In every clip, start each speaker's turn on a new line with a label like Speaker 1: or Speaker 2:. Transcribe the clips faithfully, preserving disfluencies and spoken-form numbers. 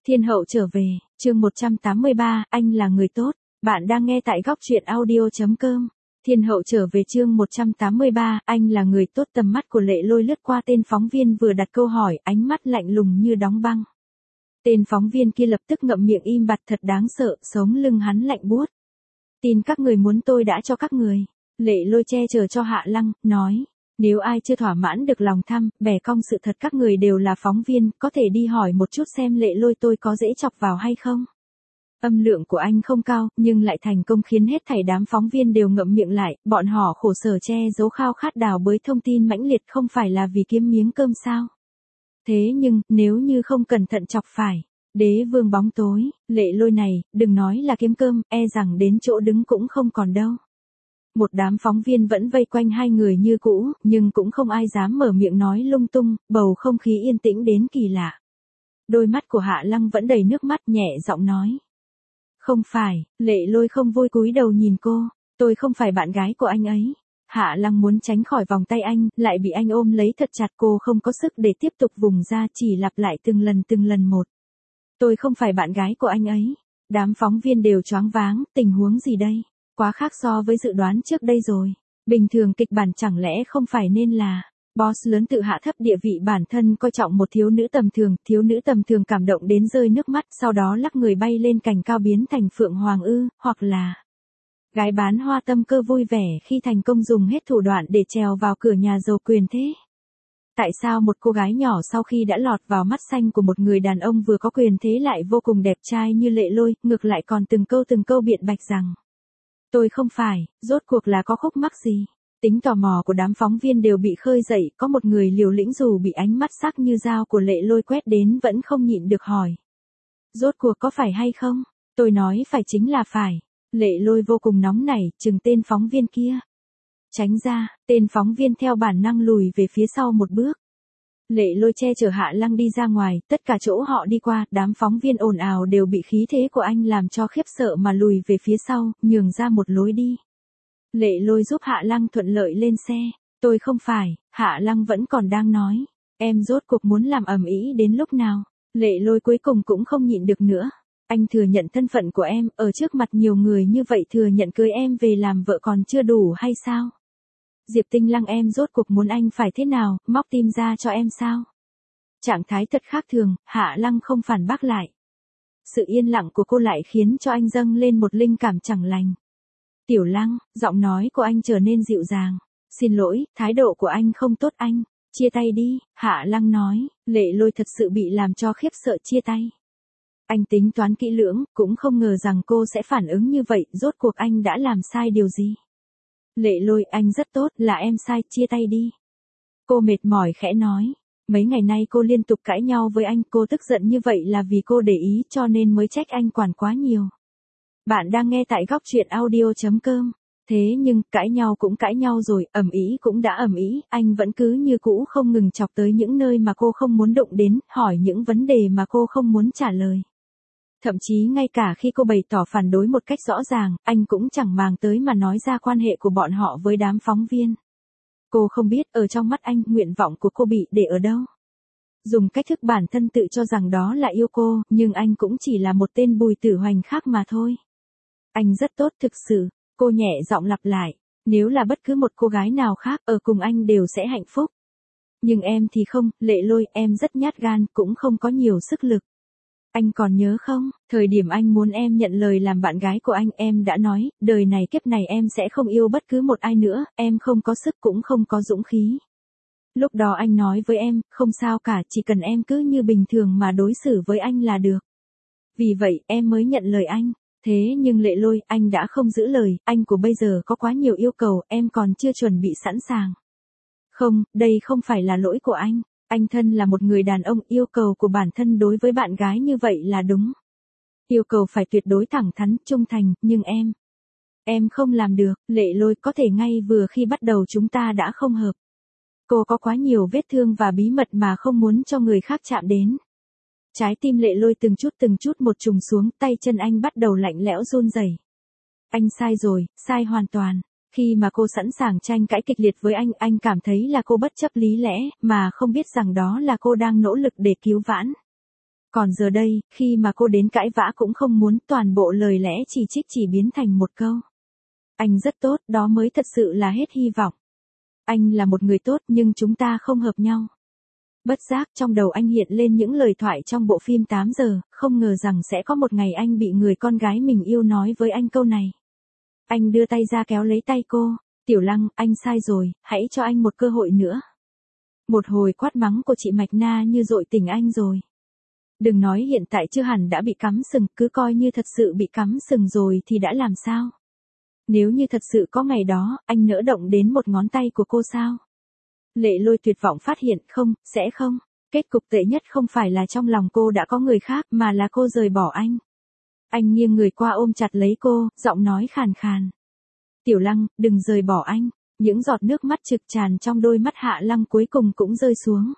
Speaker 1: Thiên hậu trở về, chương một trăm tám mươi ba, anh là người tốt. Bạn đang nghe tại góc truyện audio.com. Thiên hậu trở về chương một trăm tám mươi ba, anh là người tốt. Tầm mắt của Lệ Lôi lướt qua tên phóng viên vừa đặt câu hỏi, ánh mắt lạnh lùng như đóng băng. Tên phóng viên kia lập tức ngậm miệng im bặt, thật đáng sợ, sống lưng hắn lạnh buốt. Tin các người muốn tôi đã cho các người. Lệ Lôi che chở cho Hạ Lăng, nói. Nếu ai chưa thỏa mãn được lòng tham, bẻ cong sự thật các người đều là phóng viên, có thể đi hỏi một chút xem Lệ Lôi tôi có dễ chọc vào hay không. Âm lượng của anh không cao, nhưng lại thành công khiến hết thảy đám phóng viên đều ngậm miệng lại, bọn họ khổ sở che giấu khao khát đào bới thông tin mãnh liệt không phải là vì kiếm miếng cơm sao. Thế nhưng, nếu như không cẩn thận chọc phải, đế vương bóng tối, Lệ Lôi này, đừng nói là kiếm cơm, e rằng đến chỗ đứng cũng không còn đâu. Một đám phóng viên vẫn vây quanh hai người như cũ, nhưng cũng không ai dám mở miệng nói lung tung, bầu không khí yên tĩnh đến kỳ lạ. Đôi mắt của Hạ Lăng vẫn đầy nước mắt, nhẹ giọng nói. Không phải, Lệ Lôi không vui cúi đầu nhìn cô, tôi không phải bạn gái của anh ấy. Hạ Lăng muốn tránh khỏi vòng tay anh, lại bị anh ôm lấy thật chặt, cô không có sức để tiếp tục vùng ra, chỉ lặp lại từng lần từng lần một. Tôi không phải bạn gái của anh ấy. Đám phóng viên đều choáng váng, tình huống gì đây? Quá khác so với dự đoán trước đây rồi. Bình thường kịch bản chẳng lẽ không phải nên là boss lớn tự hạ thấp địa vị bản thân, coi trọng một thiếu nữ tầm thường, thiếu nữ tầm thường cảm động đến rơi nước mắt, sau đó lắc người bay lên cành cao biến thành phượng hoàng ư, hoặc là gái bán hoa tâm cơ vui vẻ khi thành công dùng hết thủ đoạn để trèo vào cửa nhà giàu quyền thế. Tại sao một cô gái nhỏ sau khi đã lọt vào mắt xanh của một người đàn ông vừa có quyền thế lại vô cùng đẹp trai như Lệ Lôi, ngược lại còn từng câu từng câu biện bạch rằng tôi không phải, rốt cuộc là có khúc mắc gì? Tính tò mò của đám phóng viên đều bị khơi dậy, có một người liều lĩnh dù bị ánh mắt sắc như dao của Lệ Lôi quét đến vẫn không nhịn được hỏi. Rốt cuộc có phải hay không? Tôi nói phải chính là phải. Lệ Lôi vô cùng nóng nảy, chừng tên phóng viên kia. Tránh ra, tên phóng viên theo bản năng lùi về phía sau một bước. Lệ Lôi che chở Hạ Lăng đi ra ngoài, tất cả chỗ họ đi qua, đám phóng viên ồn ào đều bị khí thế của anh làm cho khiếp sợ mà lùi về phía sau, nhường ra một lối đi. Lệ Lôi giúp Hạ Lăng thuận lợi lên xe. Tôi không phải, Hạ Lăng vẫn còn đang nói. Em rốt cuộc muốn làm ầm ĩ đến lúc nào? Lệ Lôi cuối cùng cũng không nhịn được nữa. Anh thừa nhận thân phận của em, ở trước mặt nhiều người như vậy thừa nhận cưới em về làm vợ còn chưa đủ hay sao? Diệp Tinh Lăng em rốt cuộc muốn anh phải thế nào, móc tim ra cho em sao? Trạng thái thật khác thường, Hạ Lăng không phản bác lại. Sự yên lặng của cô lại khiến cho anh dâng lên một linh cảm chẳng lành. Tiểu Lăng, giọng nói của anh trở nên dịu dàng. Xin lỗi, thái độ của anh không tốt anh. Chia tay đi, Hạ Lăng nói. Lệ Lôi thật sự bị làm cho khiếp sợ. Chia tay. Anh tính toán kỹ lưỡng, cũng không ngờ rằng cô sẽ phản ứng như vậy, rốt cuộc anh đã làm sai điều gì? Lệ Lôi, anh rất tốt, là em sai, chia tay đi. Cô mệt mỏi khẽ nói. Mấy ngày nay cô liên tục cãi nhau với anh, cô tức giận như vậy là vì cô để ý cho nên mới trách anh quản quá nhiều. Bạn đang nghe tại góc truyện audio.com. Thế nhưng, cãi nhau cũng cãi nhau rồi, ầm ĩ cũng đã ầm ĩ, anh vẫn cứ như cũ không ngừng chọc tới những nơi mà cô không muốn đụng đến, hỏi những vấn đề mà cô không muốn trả lời. Thậm chí ngay cả khi cô bày tỏ phản đối một cách rõ ràng, anh cũng chẳng màng tới mà nói ra quan hệ của bọn họ với đám phóng viên. Cô không biết ở trong mắt anh, nguyện vọng của cô bị để ở đâu. Dùng cách thức bản thân tự cho rằng đó là yêu cô, nhưng anh cũng chỉ là một tên Bùi Tử Hoành khác mà thôi. Anh rất tốt thực sự, cô nhẹ giọng lặp lại. Nếu là bất cứ một cô gái nào khác ở cùng anh đều sẽ hạnh phúc. Nhưng em thì không, Lệ Lôi, em rất nhát gan, cũng không có nhiều sức lực. Anh còn nhớ không, thời điểm anh muốn em nhận lời làm bạn gái của anh, em đã nói, đời này kiếp này em sẽ không yêu bất cứ một ai nữa, em không có sức cũng không có dũng khí. Lúc đó anh nói với em, không sao cả, chỉ cần em cứ như bình thường mà đối xử với anh là được. Vì vậy, em mới nhận lời anh. Thế nhưng Lệ Lôi, anh đã không giữ lời, anh của bây giờ có quá nhiều yêu cầu, em còn chưa chuẩn bị sẵn sàng. Không, đây không phải là lỗi của anh. Anh thân là một người đàn ông, yêu cầu của bản thân đối với bạn gái như vậy là đúng. Yêu cầu phải tuyệt đối thẳng thắn, trung thành, nhưng em... Em không làm được, Lệ Lôi, có thể ngay vừa khi bắt đầu chúng ta đã không hợp. Cô có quá nhiều vết thương và bí mật mà không muốn cho người khác chạm đến. Trái tim Lệ Lôi từng chút từng chút một trùng xuống, tay chân anh bắt đầu lạnh lẽo run rẩy. Anh sai rồi, sai hoàn toàn. Khi mà cô sẵn sàng tranh cãi kịch liệt với anh, anh cảm thấy là cô bất chấp lý lẽ, mà không biết rằng đó là cô đang nỗ lực để cứu vãn. Còn giờ đây, khi mà cô đến cãi vã cũng không muốn, toàn bộ lời lẽ chỉ trích chỉ biến thành một câu. Anh rất tốt, đó mới thật sự là hết hy vọng. Anh là một người tốt nhưng chúng ta không hợp nhau. Bất giác trong đầu anh hiện lên những lời thoại trong bộ phim tám giờ, không ngờ rằng sẽ có một ngày anh bị người con gái mình yêu nói với anh câu này. Anh đưa tay ra kéo lấy tay cô, Tiểu Lăng, anh sai rồi, hãy cho anh một cơ hội nữa. Một hồi quát mắng của chị Mạch Na như dội tỉnh anh rồi. Đừng nói hiện tại chưa hẳn đã bị cắm sừng, cứ coi như thật sự bị cắm sừng rồi thì đã làm sao? Nếu như thật sự có ngày đó, anh nỡ động đến một ngón tay của cô sao? Lệ Lôi tuyệt vọng phát hiện, không, sẽ không. Kết cục tệ nhất không phải là trong lòng cô đã có người khác, mà là cô rời bỏ anh. Anh nghiêng người qua ôm chặt lấy cô, giọng nói khàn khàn. Tiểu Lăng, đừng rời bỏ anh. Những giọt nước mắt trực tràn trong đôi mắt Hạ Lăng cuối cùng cũng rơi xuống.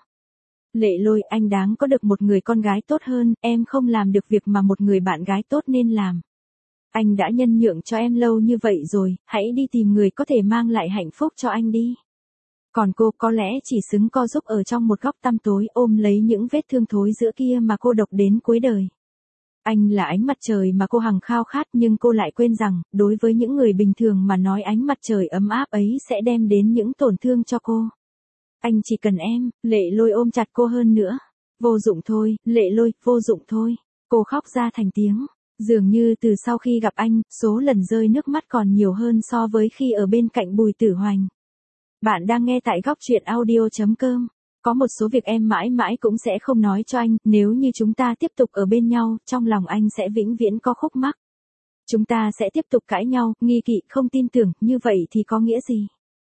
Speaker 1: Lệ Lôi, anh đáng có được một người con gái tốt hơn, em không làm được việc mà một người bạn gái tốt nên làm. Anh đã nhân nhượng cho em lâu như vậy rồi, hãy đi tìm người có thể mang lại hạnh phúc cho anh đi. Còn cô có lẽ chỉ xứng co giúp ở trong một góc tăm tối ôm lấy những vết thương thối giữa kia mà cô độc đến cuối đời. Anh là ánh mặt trời mà cô hằng khao khát nhưng cô lại quên rằng, đối với những người bình thường mà nói ánh mặt trời ấm áp ấy sẽ đem đến những tổn thương cho cô. Anh chỉ cần em, Lệ Lôi ôm chặt cô hơn nữa. Vô dụng thôi, Lệ Lôi, vô dụng thôi. Cô khóc ra thành tiếng. Dường như từ sau khi gặp anh, số lần rơi nước mắt còn nhiều hơn so với khi ở bên cạnh Bùi Tử Hoành. Bạn đang nghe tại góc truyện audio chấm com. Có một số việc em mãi mãi cũng sẽ không nói cho anh, nếu như chúng ta tiếp tục ở bên nhau, trong lòng anh sẽ vĩnh viễn có khúc mắc. Chúng ta sẽ tiếp tục cãi nhau, nghi kỵ, không tin tưởng, như vậy thì có nghĩa gì?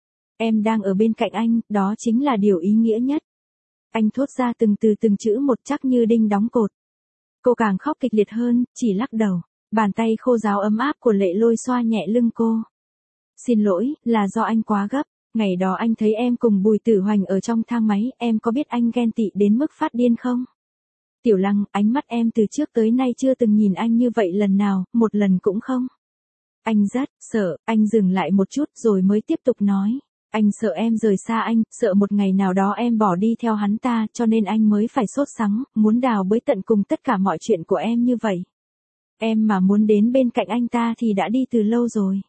Speaker 1: Em đang ở bên cạnh anh, đó chính là điều ý nghĩa nhất. Anh thốt ra từng từ từng chữ một chắc như đinh đóng cột. Cô càng khóc kịch liệt hơn, chỉ lắc đầu. Bàn tay khô ráo ấm áp của Lệ Lôi xoa nhẹ lưng cô. Xin lỗi, là do anh quá gấp. Ngày đó anh thấy em cùng Bùi Tử Hoành ở trong thang máy, em có biết anh ghen tị đến mức phát điên không? Tiểu Lăng, ánh mắt em từ trước tới nay chưa từng nhìn anh như vậy lần nào, một lần cũng không. Anh rất sợ, anh dừng lại một chút rồi mới tiếp tục nói. Anh sợ em rời xa anh, sợ một ngày nào đó em bỏ đi theo hắn ta, cho nên anh mới phải sốt sắng, muốn đào bới tận cùng tất cả mọi chuyện của em như vậy. Em mà muốn đến bên cạnh anh ta thì đã đi từ lâu rồi.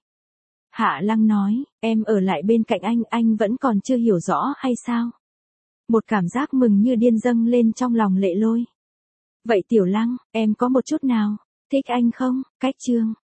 Speaker 1: Hạ Lăng nói, em ở lại bên cạnh anh, anh vẫn còn chưa hiểu rõ hay sao? Một cảm giác mừng như điên dâng lên trong lòng Lệ Lôi. Vậy Tiểu Lăng, em có một chút nào thích anh không? Cách chương